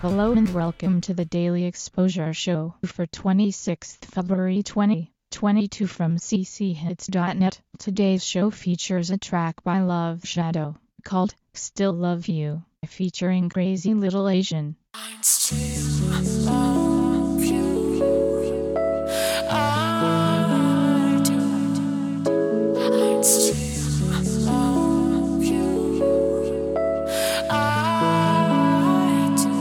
Hello and welcome to the Daily Exposure Show for 26th February 2022 from cchits.net. Today's show features a track by Love Shadow called Still Love You, featuring Crazy Little Asian. I still love you. I do. I still love you. I do.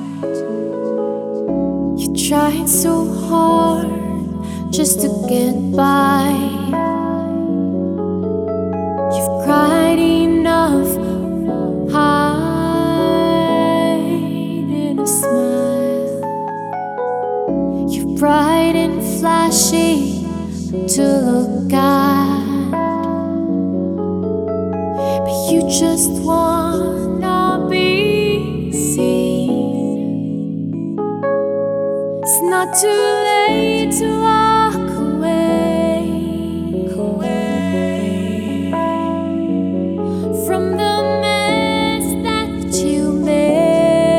You tried so hard just to get by. You've cried enough. Bright and flashy to look at, but you just wanna be seen. It's not too late to walk away from the mess that you made.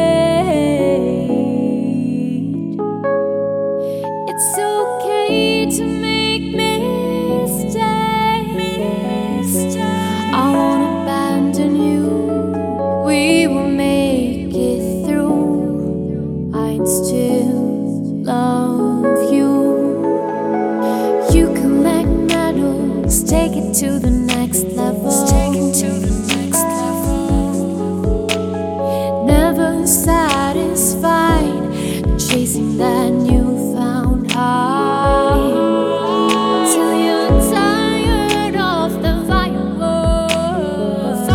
It's okay to make mistakes. I won't abandon you. We will make it through. I'd still love you. You collect medals, take it to the next level. Never satisfied, chasing that newfound high, till you're tired of the fireworks.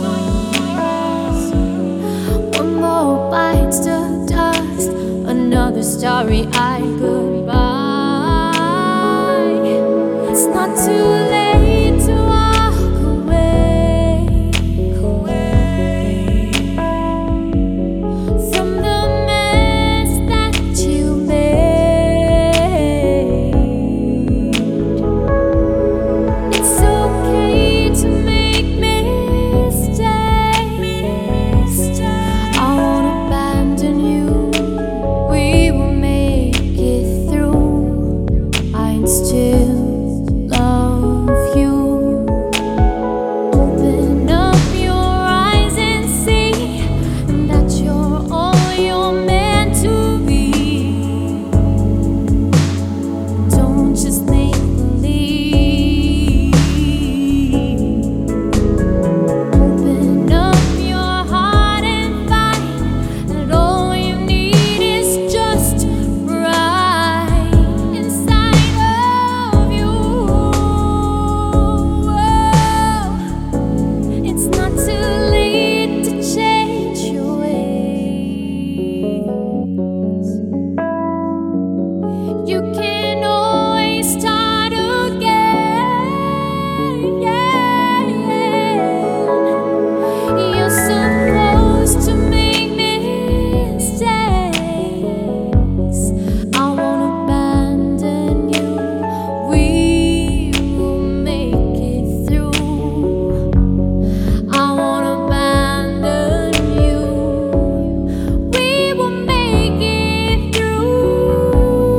One more bites the dust, another starry-eyed goodbye. It's not too late to walk away from the mess that you made. It's okay to make mistakes. I won't abandon you. We will make it through. I'd still love you. Open up your eyes and see that you're all you're meant to be. Don't just make believe. Open up your heart and find that all you need is just right inside of you. It's not too late to change your ways. You can always start again. You're supposed to make mistakes. I won't abandon you. We will make it through. I won't abandon you. We will make it through.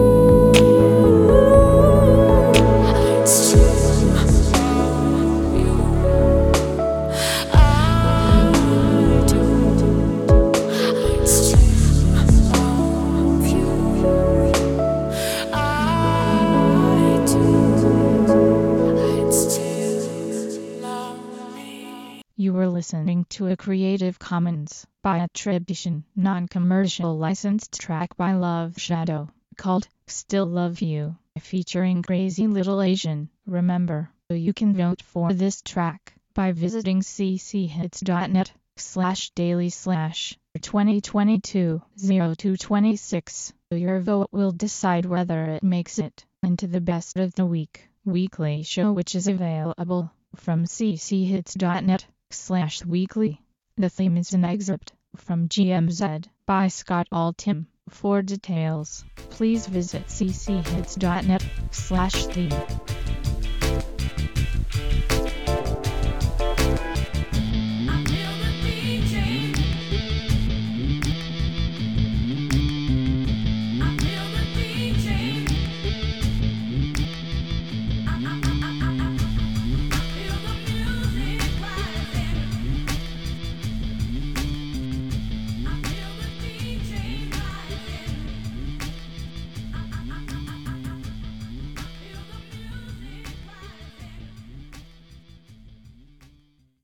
I'd still love you. I do. I'd still love you. I do. I'd still love me. You were listening to a Creative Commons by attribution, non-commercial licensed track by Love Shadow called Still Love You, featuring Crazy Little Asian. Remember, you can vote for this track by visiting cchits.net/daily/2022-0226. Your vote will decide whether it makes it into the best of the week weekly show, which is available from cchits.net/weekly. The theme is an excerpt from GMZ by Scott Altham. For details, please visit cchits.net/theme.